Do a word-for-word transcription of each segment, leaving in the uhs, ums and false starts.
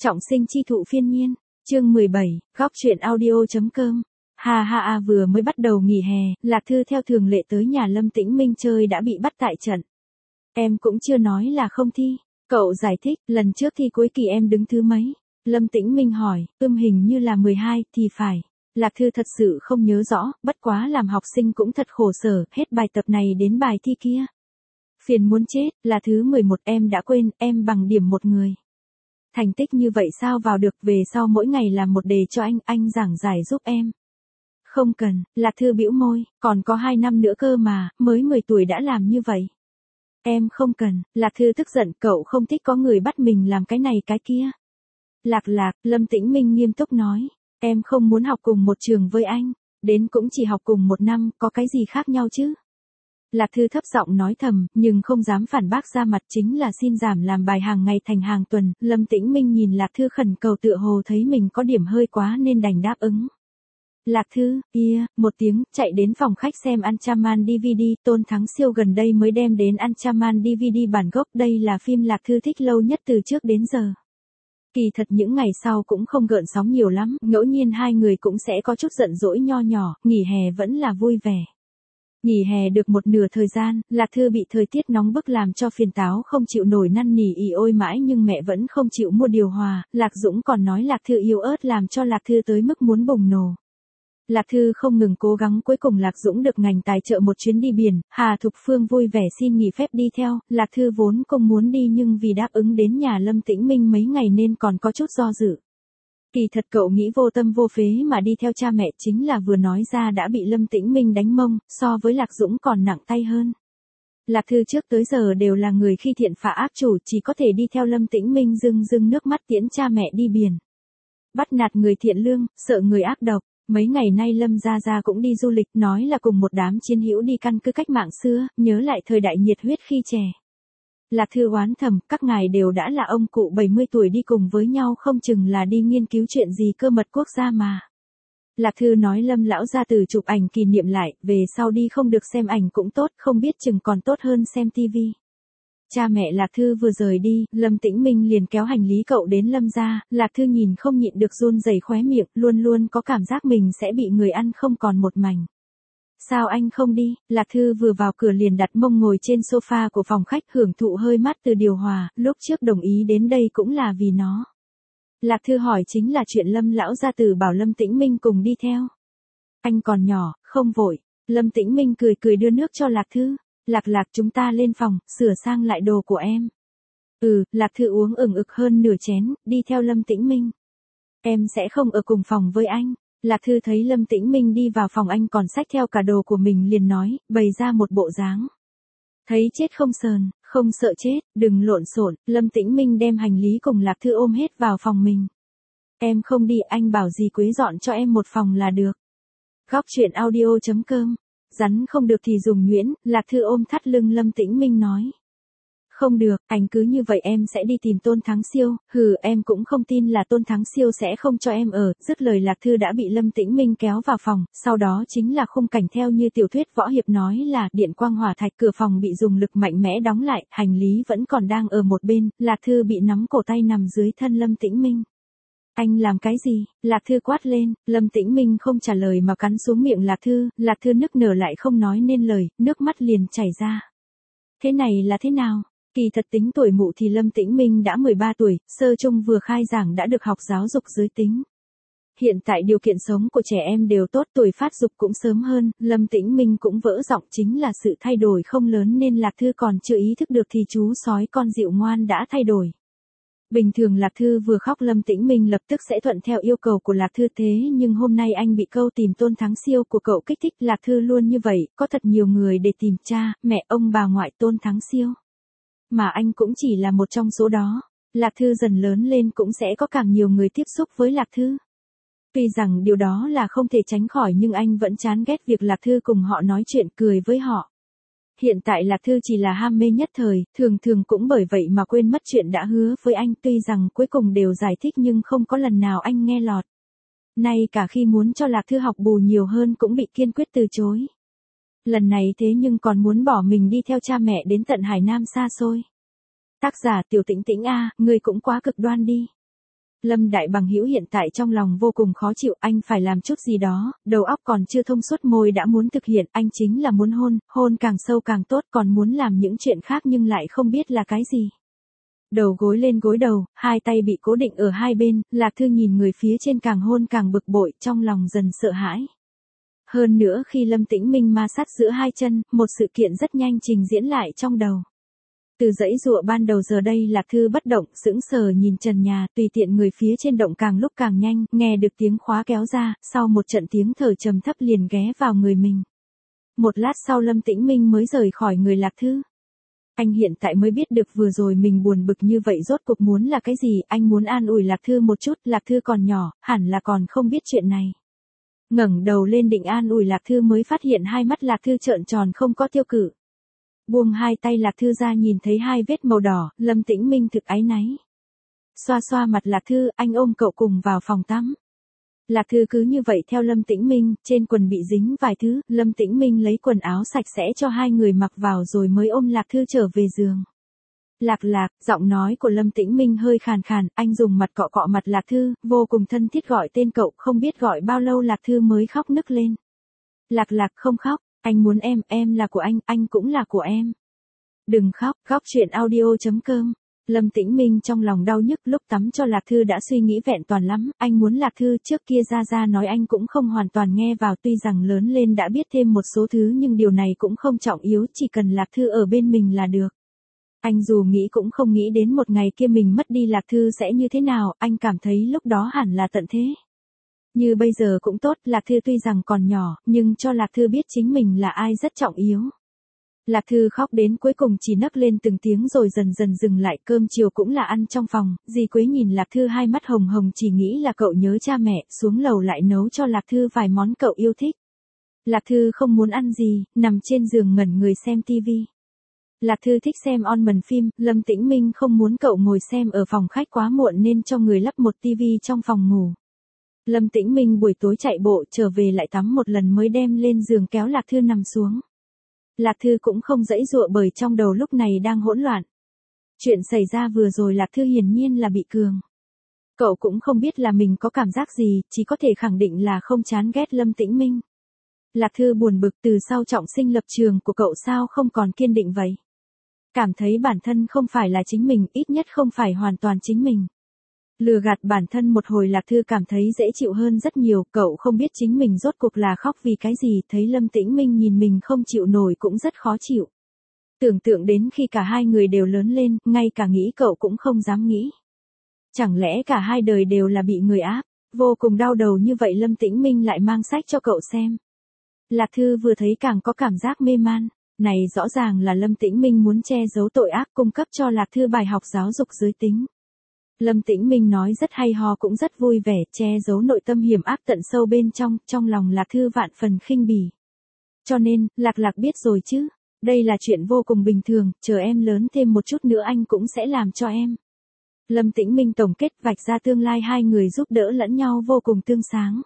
Trọng sinh chi thụ phiên nhiên, chương mười bảy, góc truyện audio.com. Ha ha ha, vừa mới bắt đầu nghỉ hè, Lạc Thư theo thường lệ tới nhà Lâm Tĩnh Minh chơi đã bị bắt tại trận. Em cũng chưa nói là không thi. Cậu giải thích, lần trước thi cuối kỳ em đứng thứ mấy? Lâm Tĩnh Minh hỏi, ưm hình như là mười hai, thì phải. Lạc Thư thật sự không nhớ rõ, bất quá làm học sinh cũng thật khổ sở, hết bài tập này đến bài thi kia. Phiền muốn chết, là thứ mười một em đã quên, em bằng điểm một người. Thành tích như vậy sao vào được, về sau mỗi ngày làm một đề cho anh, anh giảng giải giúp em. Không cần, Lạc Thư bĩu môi, còn có hai năm nữa cơ mà, mới mười tuổi đã làm như vậy. Em không cần, Lạc Thư tức giận, cậu không thích có người bắt mình làm cái này cái kia. Lạc Lạc, Lâm Tĩnh Minh nghiêm túc nói, em không muốn học cùng một trường với anh, đến cũng chỉ học cùng một năm, có cái gì khác nhau chứ? Lạc Thư thấp giọng nói thầm, nhưng không dám phản bác ra mặt, chính là xin giảm làm bài hàng ngày thành hàng tuần. Lâm Tĩnh Minh nhìn Lạc Thư khẩn cầu tựa hồ thấy mình có điểm hơi quá nên đành đáp ứng. Lạc Thư, ia, một tiếng, chạy đến phòng khách xem Anchorman đê vê đê, Tôn Thắng Siêu gần đây mới đem đến Anchorman đê vê đê bản gốc, đây là phim Lạc Thư thích lâu nhất từ trước đến giờ. Kỳ thật những ngày sau cũng không gợn sóng nhiều lắm, ngẫu nhiên hai người cũng sẽ có chút giận dỗi nho nhỏ, nghỉ hè vẫn là vui vẻ. Nghỉ hè được một nửa thời gian, Lạc Thư bị thời tiết nóng bức làm cho phiền táo không chịu nổi, năn nỉ ỉ ôi mãi nhưng mẹ vẫn không chịu mua điều hòa, Lạc Dũng còn nói Lạc Thư yếu ớt làm cho Lạc Thư tới mức muốn bùng nổ. Lạc Thư không ngừng cố gắng, cuối cùng Lạc Dũng được ngành tài trợ một chuyến đi biển, Hà Thục Phương vui vẻ xin nghỉ phép đi theo, Lạc Thư vốn không muốn đi nhưng vì đáp ứng đến nhà Lâm Tĩnh Minh mấy ngày nên còn có chút do dự. Kỳ thật cậu nghĩ vô tâm vô phế mà đi theo cha mẹ, chính là vừa nói ra đã bị Lâm Tĩnh Minh đánh mông, so với Lạc Dũng còn nặng tay hơn. Lạc Thư trước tới giờ đều là người khi thiện phả ác chủ, chỉ có thể đi theo Lâm Tĩnh Minh rưng rưng nước mắt tiễn cha mẹ đi biển. Bắt nạt người thiện lương, sợ người ác độc. Mấy ngày nay Lâm Gia Gia cũng đi du lịch, nói là cùng một đám chiến hữu đi căn cứ cách mạng xưa, nhớ lại thời đại nhiệt huyết khi trẻ. Lạc Thư oán thầm, các ngài đều đã là ông cụ bảy mươi tuổi đi cùng với nhau không chừng là đi nghiên cứu chuyện gì cơ mật quốc gia mà. Lạc Thư nói Lâm lão gia tử chụp ảnh kỷ niệm lại, về sau đi không được xem ảnh cũng tốt, không biết chừng còn tốt hơn xem tivi. Cha mẹ Lạc Thư vừa rời đi, Lâm Tĩnh Minh liền kéo hành lý cậu đến Lâm gia, Lạc Thư nhìn không nhịn được run rẩy khóe miệng, luôn luôn có cảm giác mình sẽ bị người ăn không còn một mảnh. Sao anh không đi? Lạc Thư vừa vào cửa liền đặt mông ngồi trên sofa của phòng khách hưởng thụ hơi mát từ điều hòa, lúc trước đồng ý đến đây cũng là vì nó. Lạc Thư hỏi chính là chuyện Lâm lão gia tử bảo Lâm Tĩnh Minh cùng đi theo. Anh còn nhỏ, không vội. Lâm Tĩnh Minh cười cười đưa nước cho Lạc Thư. Lạc Lạc, chúng ta lên phòng, sửa sang lại đồ của em. Ừ, Lạc Thư uống ửng ực hơn nửa chén, đi theo Lâm Tĩnh Minh. Em sẽ không ở cùng phòng với anh. Lạc Thư thấy Lâm Tĩnh Minh đi vào phòng anh còn xách theo cả đồ của mình liền nói, bày ra một bộ dáng. Thấy chết không sờn, không sợ chết, đừng lộn xộn. Lâm Tĩnh Minh đem hành lý cùng Lạc Thư ôm hết vào phòng mình. Em không đi, anh bảo dì Quế dọn cho em một phòng là được. Góc truyện audio.com. Rắn không được thì dùng nhuyễn, Lạc Thư ôm thắt lưng Lâm Tĩnh Minh nói. Không được, anh cứ như vậy em sẽ đi tìm Tôn Thắng Siêu, hừ em cũng không tin là Tôn Thắng Siêu sẽ không cho em ở, dứt lời Lạc Thư đã bị Lâm Tĩnh Minh kéo vào phòng, sau đó chính là khung cảnh theo như tiểu thuyết võ hiệp nói là điện quang hỏa thạch, cửa phòng bị dùng lực mạnh mẽ đóng lại, hành lý vẫn còn đang ở một bên, Lạc Thư bị nắm cổ tay nằm dưới thân Lâm Tĩnh Minh. Anh làm cái gì? Lạc Thư quát lên, Lâm Tĩnh Minh không trả lời mà cắn xuống miệng Lạc Thư, Lạc Thư nức nở lại không nói nên lời, nước mắt liền chảy ra. Thế này là thế nào? Kỳ thật tính tuổi mụ thì Lâm Tĩnh Minh đã mười ba tuổi, sơ trung vừa khai giảng đã được học giáo dục giới tính. Hiện tại điều kiện sống của trẻ em đều tốt, tuổi phát dục cũng sớm hơn, Lâm Tĩnh Minh cũng vỡ giọng, chính là sự thay đổi không lớn nên Lạc Thư còn chưa ý thức được thì chú sói con dịu ngoan đã thay đổi. Bình thường Lạc Thư vừa khóc Lâm Tĩnh Minh lập tức sẽ thuận theo yêu cầu của Lạc Thư, thế nhưng hôm nay anh bị câu tìm Tôn Thắng Siêu của cậu kích thích. Lạc Thư luôn như vậy, có thật nhiều người để tìm cha, mẹ, ông bà ngoại Tôn Thắng Siêu. Mà anh cũng chỉ là một trong số đó. Lạc Thư dần lớn lên cũng sẽ có càng nhiều người tiếp xúc với Lạc Thư. Tuy rằng điều đó là không thể tránh khỏi nhưng anh vẫn chán ghét việc Lạc Thư cùng họ nói chuyện cười với họ. Hiện tại Lạc Thư chỉ là ham mê nhất thời, thường thường cũng bởi vậy mà quên mất chuyện đã hứa với anh, tuy rằng cuối cùng đều giải thích nhưng không có lần nào anh nghe lọt. Nay cả khi muốn cho Lạc Thư học bù nhiều hơn cũng bị kiên quyết từ chối. Lần này thế nhưng còn muốn bỏ mình đi theo cha mẹ đến tận Hải Nam xa xôi. Tác giả Tiểu Tĩnh Tĩnh a, người cũng quá cực đoan đi. Lâm Đại Bằng Hữu hiện tại trong lòng vô cùng khó chịu, anh phải làm chút gì đó, đầu óc còn chưa thông suốt môi đã muốn thực hiện, anh chính là muốn hôn, hôn càng sâu càng tốt, còn muốn làm những chuyện khác nhưng lại không biết là cái gì. Đầu gối lên gối đầu, hai tay bị cố định ở hai bên, Lạc Thư nhìn người phía trên càng hôn càng bực bội, trong lòng dần sợ hãi. Hơn nữa khi Lâm Tĩnh Minh ma sát giữa hai chân, một sự kiện rất nhanh trình diễn lại trong đầu. Từ dãy dụa ban đầu giờ đây Lạc Thư bất động, sững sờ nhìn trần nhà, tùy tiện người phía trên động càng lúc càng nhanh, nghe được tiếng khóa kéo ra, sau một trận tiếng thở trầm thấp liền ghé vào người mình. Một lát sau Lâm Tĩnh Minh mới rời khỏi người Lạc Thư. Anh hiện tại mới biết được vừa rồi mình buồn bực như vậy rốt cuộc muốn là cái gì, anh muốn an ủi Lạc Thư một chút, Lạc Thư còn nhỏ, hẳn là còn không biết chuyện này. Ngẩng đầu lên định an ủi Lạc Thư mới phát hiện hai mắt Lạc Thư trợn tròn không có tiêu cự. Buông hai tay Lạc Thư ra nhìn thấy hai vết màu đỏ, Lâm Tĩnh Minh thực áy náy. Xoa xoa mặt Lạc Thư, anh ôm cậu cùng vào phòng tắm. Lạc Thư cứ như vậy theo Lâm Tĩnh Minh, trên quần bị dính vài thứ, Lâm Tĩnh Minh lấy quần áo sạch sẽ cho hai người mặc vào rồi mới ôm Lạc Thư trở về giường. Lạc Lạc, giọng nói của Lâm Tĩnh Minh hơi khàn khàn, anh dùng mặt cọ cọ mặt Lạc Thư, vô cùng thân thiết gọi tên cậu, không biết gọi bao lâu Lạc Thư mới khóc nức lên. Lạc Lạc không khóc, anh muốn em, em là của anh, anh cũng là của em. Đừng khóc, khóc chuyện audio chấm com. Lâm Tĩnh Minh trong lòng đau nhức lúc tắm cho Lạc Thư đã suy nghĩ vẹn toàn lắm, anh muốn Lạc Thư trước kia ra ra nói anh cũng không hoàn toàn nghe vào tuy rằng lớn lên đã biết thêm một số thứ nhưng điều này cũng không trọng yếu, chỉ cần Lạc Thư ở bên mình là được. Anh dù nghĩ cũng không nghĩ đến một ngày kia mình mất đi Lạc Thư sẽ như thế nào, anh cảm thấy lúc đó hẳn là tận thế. Như bây giờ cũng tốt, Lạc Thư tuy rằng còn nhỏ, nhưng cho Lạc Thư biết chính mình là ai rất trọng yếu. Lạc Thư khóc đến cuối cùng chỉ nấc lên từng tiếng rồi dần dần dừng lại, cơm chiều cũng là ăn trong phòng, dì Quế nhìn Lạc Thư hai mắt hồng hồng chỉ nghĩ là cậu nhớ cha mẹ, xuống lầu lại nấu cho Lạc Thư vài món cậu yêu thích. Lạc Thư không muốn ăn gì, nằm trên giường ngẩn người xem tivi. Lạc Thư thích xem on-demand phim, Lâm Tĩnh Minh không muốn cậu ngồi xem ở phòng khách quá muộn nên cho người lắp một tivi trong phòng ngủ. Lâm Tĩnh Minh buổi tối chạy bộ trở về lại tắm một lần mới đem lên giường kéo Lạc Thư nằm xuống. Lạc Thư cũng không dãy dụa bởi trong đầu lúc này đang hỗn loạn. Chuyện xảy ra vừa rồi Lạc Thư hiển nhiên là bị cường. Cậu cũng không biết là mình có cảm giác gì, chỉ có thể khẳng định là không chán ghét Lâm Tĩnh Minh. Lạc Thư buồn bực từ sau trọng sinh lập trường của cậu sao không còn kiên định vậy. Cảm thấy bản thân không phải là chính mình, ít nhất không phải hoàn toàn chính mình. Lừa gạt bản thân một hồi Lạc Thư cảm thấy dễ chịu hơn rất nhiều, cậu không biết chính mình rốt cuộc là khóc vì cái gì, thấy Lâm Tĩnh Minh nhìn mình không chịu nổi cũng rất khó chịu. Tưởng tượng đến khi cả hai người đều lớn lên, ngay cả nghĩ cậu cũng không dám nghĩ. Chẳng lẽ cả hai đời đều là bị người áp, vô cùng đau đầu như vậy Lâm Tĩnh Minh lại mang sách cho cậu xem. Lạc Thư vừa thấy càng có cảm giác mê man, này rõ ràng là Lâm Tĩnh Minh muốn che giấu tội ác cung cấp cho Lạc Thư bài học giáo dục giới tính. Lâm Tĩnh Minh nói rất hay ho cũng rất vui vẻ, che giấu nội tâm hiểm ác tận sâu bên trong, trong lòng Lạc Thư vạn phần khinh bỉ. Cho nên, Lạc Lạc biết rồi chứ, đây là chuyện vô cùng bình thường, chờ em lớn thêm một chút nữa anh cũng sẽ làm cho em. Lâm Tĩnh Minh tổng kết vạch ra tương lai hai người giúp đỡ lẫn nhau vô cùng tương sáng.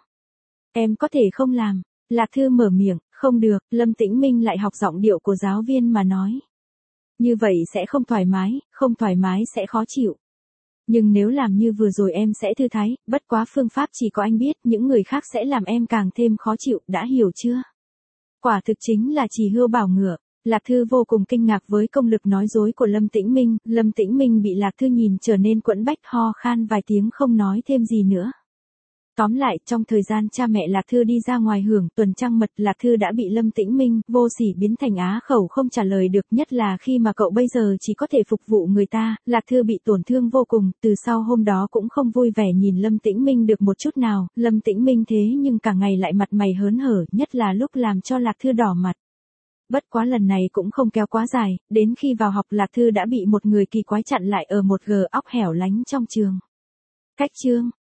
Em có thể không làm, Lạc Thư mở miệng, không được, Lâm Tĩnh Minh lại học giọng điệu của giáo viên mà nói. Như vậy sẽ không thoải mái, không thoải mái sẽ khó chịu. Nhưng nếu làm như vừa rồi em sẽ thư thái, bất quá phương pháp chỉ có anh biết, những người khác sẽ làm em càng thêm khó chịu, đã hiểu chưa? Quả thực chính là chỉ hươu bảo ngựa. Lạc Thư vô cùng kinh ngạc với công lực nói dối của Lâm Tĩnh Minh, Lâm Tĩnh Minh bị Lạc Thư nhìn trở nên quẫn bách ho khan vài tiếng không nói thêm gì nữa. Tóm lại, trong thời gian cha mẹ Lạc Thư đi ra ngoài hưởng tuần trăng mật, Lạc Thư đã bị Lâm Tĩnh Minh vô sỉ biến thành á khẩu không trả lời được, nhất là khi mà cậu bây giờ chỉ có thể phục vụ người ta, Lạc Thư bị tổn thương vô cùng, từ sau hôm đó cũng không vui vẻ nhìn Lâm Tĩnh Minh được một chút nào, Lâm Tĩnh Minh thế nhưng cả ngày lại mặt mày hớn hở, nhất là lúc làm cho Lạc Thư đỏ mặt. Bất quá lần này cũng không kéo quá dài, đến khi vào học Lạc Thư đã bị một người kỳ quái chặn lại ở một gờ óc hẻo lánh trong trường. Cách chương